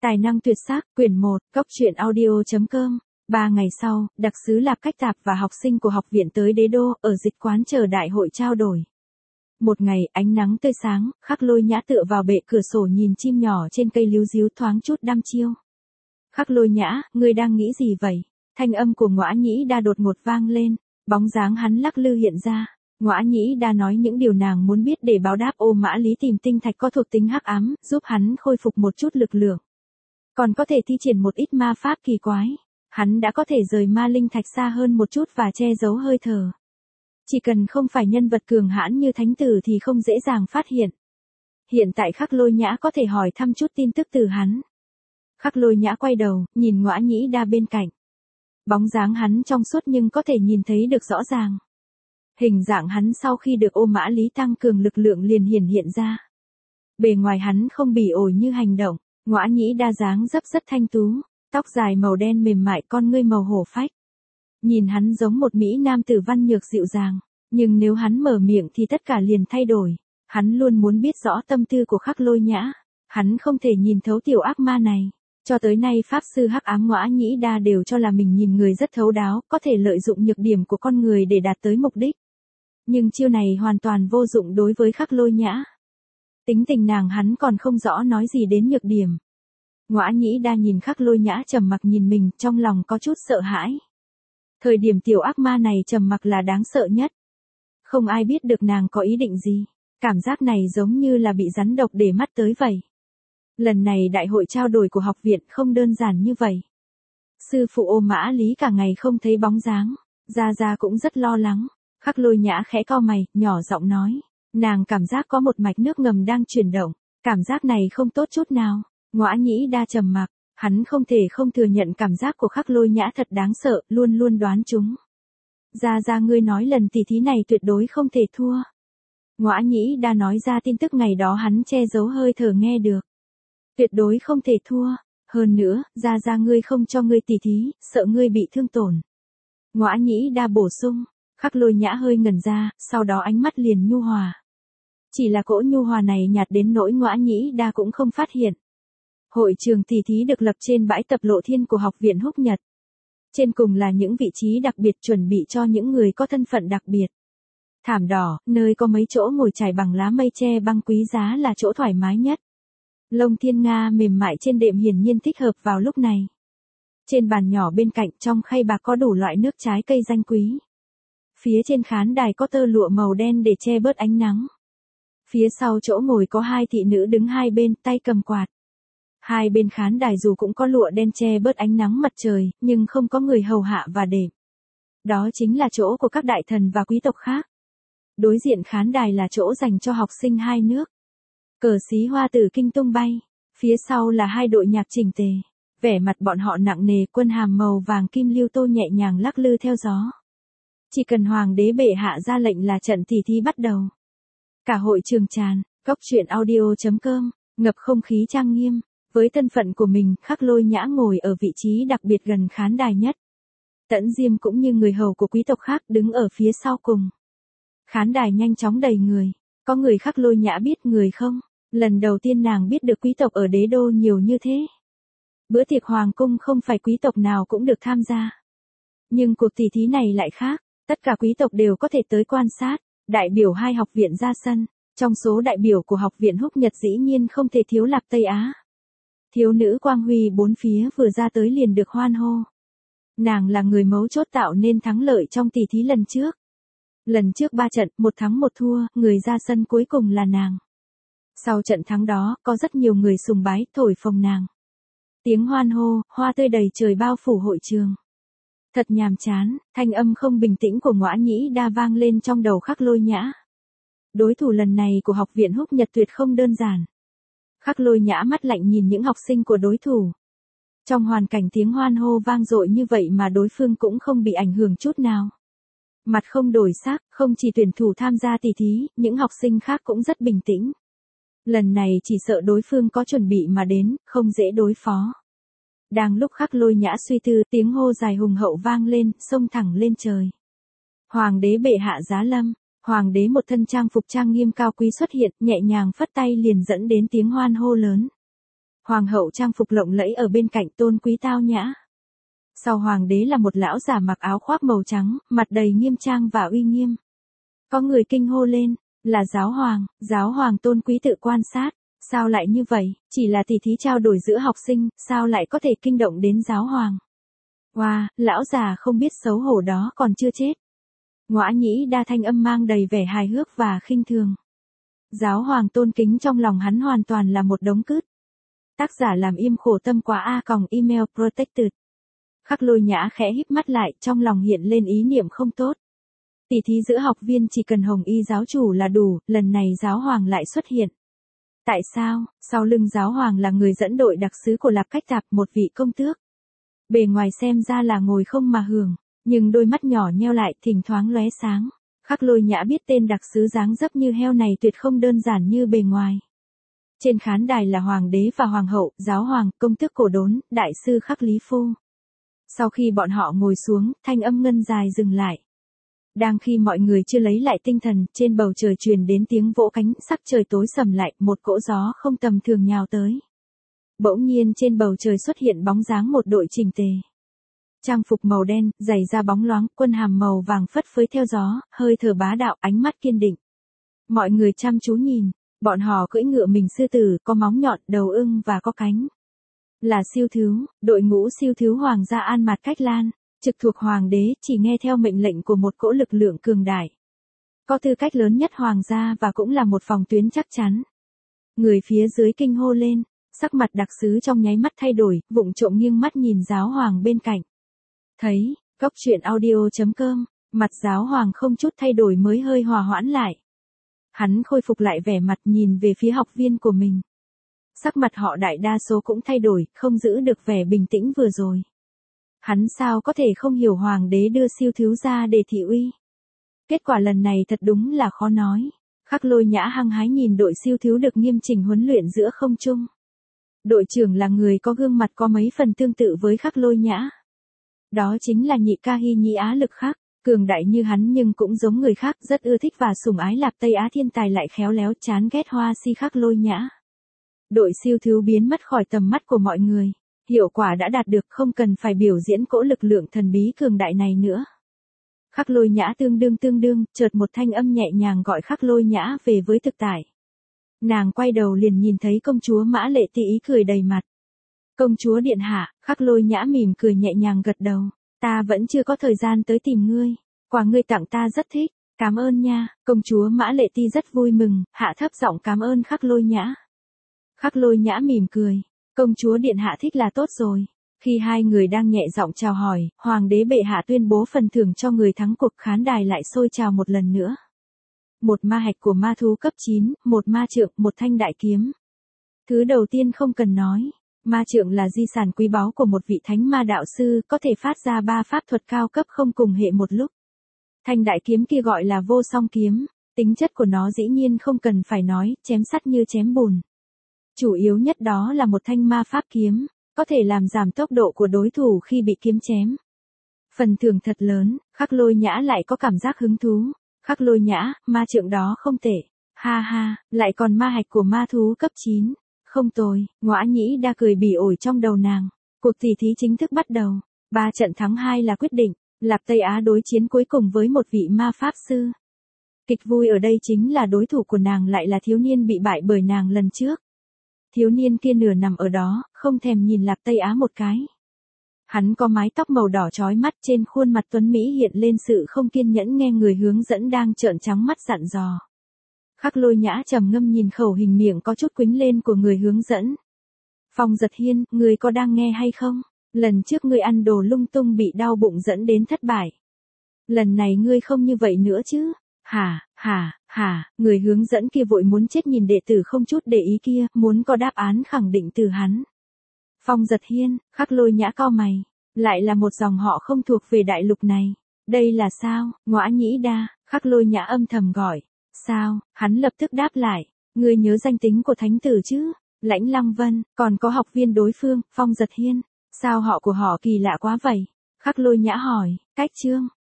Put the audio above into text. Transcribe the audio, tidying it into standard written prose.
Tài năng tuyệt sắc, quyển 1, cốc truyện audio.com. 3 ngày sau, đặc sứ Lạp Cách Tạp và học sinh của học viện tới Đế Đô, ở dịch quán chờ đại hội trao đổi. Một ngày, ánh nắng tươi sáng, Khắc Lôi Nhã tựa vào bệ cửa sổ nhìn chim nhỏ trên cây líu ríu thoáng chút đăm chiêu. Khắc Lôi Nhã, ngươi đang nghĩ gì vậy? Thanh âm của Ngõa Nhĩ Đa đột ngột vang lên, bóng dáng hắn lắc lư hiện ra. Ngõa Nhĩ Đa nói những điều nàng muốn biết để báo đáp Ô Mã Lý tìm tinh thạch có thuộc tính hắc ám, giúp hắn khôi phục một chút lực lượng. Còn có thể thi triển một ít ma pháp kỳ quái. Hắn đã có thể rời ma linh thạch xa hơn một chút và che giấu hơi thở. Chỉ cần không phải nhân vật cường hãn như thánh tử thì không dễ dàng phát hiện. Hiện tại Khắc Lôi Nhã có thể hỏi thăm chút tin tức từ hắn. Khắc Lôi Nhã quay đầu, nhìn Ngõa Nhĩ Đa bên cạnh. Bóng dáng hắn trong suốt nhưng có thể nhìn thấy được rõ ràng. Hình dạng hắn sau khi được Ô Mã Lý tăng cường lực lượng liền hiển hiện ra. Bề ngoài hắn không bỉ ổi như hành động, Ngõa Nhĩ Đa dáng dấp rất thanh tú, tóc dài màu đen mềm mại, con ngươi màu hổ phách. Nhìn hắn giống một mỹ nam tử văn nhược dịu dàng, nhưng nếu hắn mở miệng thì tất cả liền thay đổi. Hắn luôn muốn biết rõ tâm tư của Khắc Lôi Nhã, hắn không thể nhìn thấu tiểu ác ma này. Cho tới nay pháp sư hắc ám Ngõa Nhĩ Đa đều cho là mình nhìn người rất thấu đáo, có thể lợi dụng nhược điểm của con người để đạt tới mục đích. Nhưng chiêu này hoàn toàn vô dụng đối với Khắc Lôi Nhã. Tính tình nàng hắn còn không rõ nói gì đến nhược điểm. Ngõa Nhĩ Đa nhìn Khắc Lôi Nhã trầm mặc nhìn mình, trong lòng có chút sợ hãi. Thời điểm tiểu ác ma này trầm mặc là đáng sợ nhất. Không ai biết được nàng có ý định gì. Cảm giác này giống như là bị rắn độc để mắt tới vậy. Lần này đại hội trao đổi của học viện không đơn giản như vậy. Sư phụ Ô Mã Lý cả ngày không thấy bóng dáng. Gia Gia cũng rất lo lắng. Khắc Lôi Nhã khẽ cau mày, nhỏ giọng nói. Nàng cảm giác có một mạch nước ngầm đang chuyển động. Cảm giác này không tốt chút nào. Ngõa Nhĩ Đa trầm mặc. Hắn không thể không thừa nhận cảm giác của Khắc Lôi Nhã thật đáng sợ, luôn luôn đoán chúng. Gia Gia ngươi nói lần tỷ thí này tuyệt đối không thể thua. Ngõa Nhĩ Đa nói ra tin tức ngày đó hắn che giấu hơi thở nghe được. Tuyệt đối không thể thua. Hơn nữa, Gia Gia ngươi không cho ngươi tỷ thí, sợ ngươi bị thương tổn. Ngõa Nhĩ Đa bổ sung. Khắc Lôi Nhã hơi ngẩn ra, sau đó ánh mắt liền nhu hòa. Chỉ là cỗ nhu hòa này nhạt đến nỗi Ngõa Nhĩ Đa cũng không phát hiện. Hội trường tỷ thí được lập trên bãi tập Lộ Thiên của học viện Húc Nhật. Trên cùng là những vị trí đặc biệt chuẩn bị cho những người có thân phận đặc biệt. Thảm đỏ, nơi có mấy chỗ ngồi trải bằng lá mây che băng quý giá là chỗ thoải mái nhất. Lông thiên nga mềm mại trên đệm hiển nhiên thích hợp vào lúc này. Trên bàn nhỏ bên cạnh trong khay bạc có đủ loại nước trái cây danh quý. Phía trên khán đài có tơ lụa màu đen để che bớt ánh nắng. Phía sau chỗ ngồi có hai thị nữ đứng hai bên, tay cầm quạt. Hai bên khán đài dù cũng có lụa đen che bớt ánh nắng mặt trời, nhưng không có người hầu hạ và đệm. Đó chính là chỗ của các đại thần và quý tộc khác. Đối diện khán đài là chỗ dành cho học sinh hai nước. Cờ xí hoa tử kinh tung bay. Phía sau là hai đội nhạc chỉnh tề. Vẻ mặt bọn họ nặng nề, quân hàm màu vàng kim lưu tô nhẹ nhàng lắc lư theo gió. Chỉ cần hoàng đế bệ hạ ra lệnh là trận tỷ thí bắt đầu. Cả hội trường tràn, cốc truyện audio.com, ngập không khí trang nghiêm. Với thân phận của mình, Khắc Lôi Nhã ngồi ở vị trí đặc biệt gần khán đài nhất. Tẫn Diêm cũng như người hầu của quý tộc khác đứng ở phía sau cùng. Khán đài nhanh chóng đầy người. Có người Khắc Lôi Nhã biết, người không. Lần đầu tiên nàng biết được quý tộc ở Đế Đô nhiều như thế. Bữa tiệc hoàng cung không phải quý tộc nào cũng được tham gia. Nhưng cuộc tỷ thí này lại khác. Tất cả quý tộc đều có thể tới quan sát. Đại biểu hai học viện ra sân. Trong số đại biểu của học viện Húc Nhật dĩ nhiên không thể thiếu Lạp Tây Á. Thiếu nữ quang huy bốn phía vừa ra tới liền được hoan hô. Nàng là người mấu chốt tạo nên thắng lợi trong tỷ thí lần trước. Lần trước 3 trận, 1 thắng 1 thua, người ra sân cuối cùng là nàng. Sau trận thắng đó, có rất nhiều người sùng bái, thổi phồng nàng. Tiếng hoan hô, hoa tươi đầy trời bao phủ hội trường. Thật nhàm chán, thanh âm không bình tĩnh của Ngõa Nhĩ Đa vang lên trong đầu Khắc Lôi Nhã. Đối thủ lần này của học viện Húc Nhật tuyệt không đơn giản. Khắc Lôi Nhã mắt lạnh nhìn những học sinh của đối thủ. Trong hoàn cảnh tiếng hoan hô vang dội như vậy mà đối phương cũng không bị ảnh hưởng chút nào. Mặt không đổi sắc, không chỉ tuyển thủ tham gia tỷ thí, những học sinh khác cũng rất bình tĩnh. Lần này chỉ sợ đối phương có chuẩn bị mà đến, không dễ đối phó. Đang lúc Khắc Lôi Nhã suy tư, tiếng hô dài hùng hậu vang lên, xông thẳng lên trời. Hoàng đế bệ hạ giá lâm. Hoàng đế một thân trang phục trang nghiêm cao quý xuất hiện, nhẹ nhàng phất tay liền dẫn đến tiếng hoan hô lớn. Hoàng hậu trang phục lộng lẫy ở bên cạnh tôn quý tao nhã. Sau hoàng đế là một lão già mặc áo khoác màu trắng, mặt đầy nghiêm trang và uy nghiêm. Có người kinh hô lên, là giáo hoàng tôn quý tự quan sát. Sao lại như vậy, chỉ là tỉ thí trao đổi giữa học sinh, sao lại có thể kinh động đến giáo hoàng? Wow, lão già không biết xấu hổ đó còn chưa chết. Ngõa Nhĩ Đa thanh âm mang đầy vẻ hài hước và khinh thường. Giáo hoàng tôn kính trong lòng hắn hoàn toàn là một đống cứt. Tác giả làm im khổ tâm quá email protected. Khắc Lôi Nhã khẽ híp mắt lại, trong lòng hiện lên ý niệm không tốt. Tỉ thí giữa học viên chỉ cần Hồng Y giáo chủ là đủ, lần này giáo hoàng lại xuất hiện. Tại sao? Sau lưng giáo hoàng là người dẫn đội đặc sứ của Lạp Cách Tạp, một vị công tước. Bề ngoài xem ra là ngồi không mà hưởng, nhưng đôi mắt nhỏ nheo lại thỉnh thoáng lóe sáng. Khắc Lôi Nhã biết tên đặc sứ dáng dấp như heo này tuyệt không đơn giản như bề ngoài. Trên khán đài là hoàng đế và hoàng hậu, giáo hoàng, công tước Cổ Đốn, đại sư Khắc Lý Phu. Sau khi bọn họ ngồi xuống, thanh âm ngân dài dừng lại. Đang khi mọi người chưa lấy lại tinh thần, trên bầu trời truyền đến tiếng vỗ cánh, sắc trời tối sầm lại, một cỗ gió không tầm thường nhào tới. Bỗng nhiên trên bầu trời xuất hiện bóng dáng một đội chỉnh tề. Trang phục màu đen, giày da bóng loáng, quân hàm màu vàng phất phới theo gió, hơi thở bá đạo, ánh mắt kiên định. Mọi người chăm chú nhìn, bọn họ cưỡi ngựa mình sư tử, có móng nhọn, đầu ưng và có cánh. Là siêu thứu, đội ngũ siêu thứu hoàng gia An Mạt Cách Lan, trực thuộc hoàng đế, chỉ nghe theo mệnh lệnh của một cỗ lực lượng cường đại. Có tư cách lớn nhất hoàng gia và cũng là một phòng tuyến chắc chắn. Người phía dưới kinh hô lên, sắc mặt đặc sứ trong nháy mắt thay đổi, vụng trộm nghiêng mắt nhìn giáo hoàng bên cạnh. Thấy, Cốc Truyện Audio.com, mặt giáo hoàng không chút thay đổi mới hơi hòa hoãn lại. Hắn khôi phục lại vẻ mặt nhìn về phía học viên của mình. Sắc mặt họ đại đa số cũng thay đổi, không giữ được vẻ bình tĩnh vừa rồi. Hắn sao có thể không hiểu hoàng đế đưa siêu thứu ra để thị uy. Kết quả lần này thật đúng là khó nói. Khắc Lôi Nhã hăng hái nhìn đội siêu thứu được nghiêm chỉnh huấn luyện giữa không trung. Đội trưởng là người có gương mặt có mấy phần tương tự với Khắc Lôi Nhã. Đó chính là Nhị Ca Hy Nhĩ Á Lực Khắc, cường đại như hắn nhưng cũng giống người khác, rất ưa thích và sủng ái Lạp Tây Á thiên tài lại khéo léo, chán ghét Hoa Si Khắc Lôi Nhã. Đội siêu thứu biến mất khỏi tầm mắt của mọi người. Hiệu quả đã đạt được, không cần phải biểu diễn cỗ lực lượng thần bí cường đại này nữa. Khắc Lôi Nhã tương đương, chợt một thanh âm nhẹ nhàng gọi Khắc Lôi Nhã về với thực tại. Nàng quay đầu liền nhìn thấy công chúa Mã Lệ Tỷ ý cười đầy mặt. Công chúa điện hạ, Khắc Lôi Nhã mỉm cười nhẹ nhàng gật đầu. Ta vẫn chưa có thời gian tới tìm ngươi. Quà ngươi tặng ta rất thích. Cảm ơn nha. Công chúa Mã Lệ Tỷ rất vui mừng, hạ thấp giọng cảm ơn Khắc Lôi Nhã. Khắc Lôi Nhã mỉm cười. Công chúa điện hạ thích là tốt rồi. Khi hai người đang nhẹ giọng chào hỏi, hoàng đế bệ hạ tuyên bố phần thưởng cho người thắng cuộc, khán đài lại sôi trào một lần nữa. Một ma hạch của ma thú cấp 9, một ma trượng, một thanh đại kiếm. Thứ đầu tiên không cần nói. Ma trượng là di sản quý báu của một vị thánh ma đạo sư, có thể phát ra 3 pháp thuật cao cấp không cùng hệ một lúc. Thanh đại kiếm kia gọi là vô song kiếm, tính chất của nó dĩ nhiên không cần phải nói, chém sắt như chém bùn. Chủ yếu nhất đó là một thanh ma pháp kiếm, có thể làm giảm tốc độ của đối thủ khi bị kiếm chém. Phần thưởng thật lớn, Khắc Lôi Nhã lại có cảm giác hứng thú. Khắc Lôi Nhã, ma trượng đó không tệ. Ha ha, lại còn ma hạch của ma thú cấp 9. Không tồi, Ngõa Nhĩ Đa cười bỉ ổi trong đầu nàng. Cuộc tỉ thí chính thức bắt đầu. 3 trận thắng 2 là quyết định. Lạp Tây Á đối chiến cuối cùng với một vị ma pháp sư. Kịch vui ở đây chính là đối thủ của nàng lại là thiếu niên bị bại bởi nàng lần trước. Thiếu niên kia nửa nằm ở đó, không thèm nhìn Lạp Tây Á một cái. Hắn có mái tóc màu đỏ chói mắt, trên khuôn mặt tuấn Mỹ hiện lên sự không kiên nhẫn, nghe người hướng dẫn đang trợn trắng mắt dặn dò. Khắc Lôi Nhã trầm ngâm nhìn khẩu hình miệng có chút quýnh lên của người hướng dẫn. Phong Giật Hiên, người có đang nghe hay không? Lần trước ngươi ăn đồ lung tung bị đau bụng dẫn đến thất bại. Lần này ngươi không như vậy nữa chứ? Hả, người hướng dẫn kia vội muốn chết nhìn đệ tử không chút để ý kia, muốn có đáp án khẳng định từ hắn. Phong Giật Hiên, Khắc Lôi Nhã cau mày, lại là một dòng họ không thuộc về đại lục này. Đây là sao? Ngõa Nhĩ Đa, Khắc Lôi Nhã âm thầm gọi. Sao? Hắn lập tức đáp lại, ngươi nhớ danh tính của thánh tử chứ? Lãnh Lăng Vân, còn có học viên đối phương, Phong Giật Hiên. Sao họ của họ kỳ lạ quá vậy? Khắc Lôi Nhã hỏi, cách chương.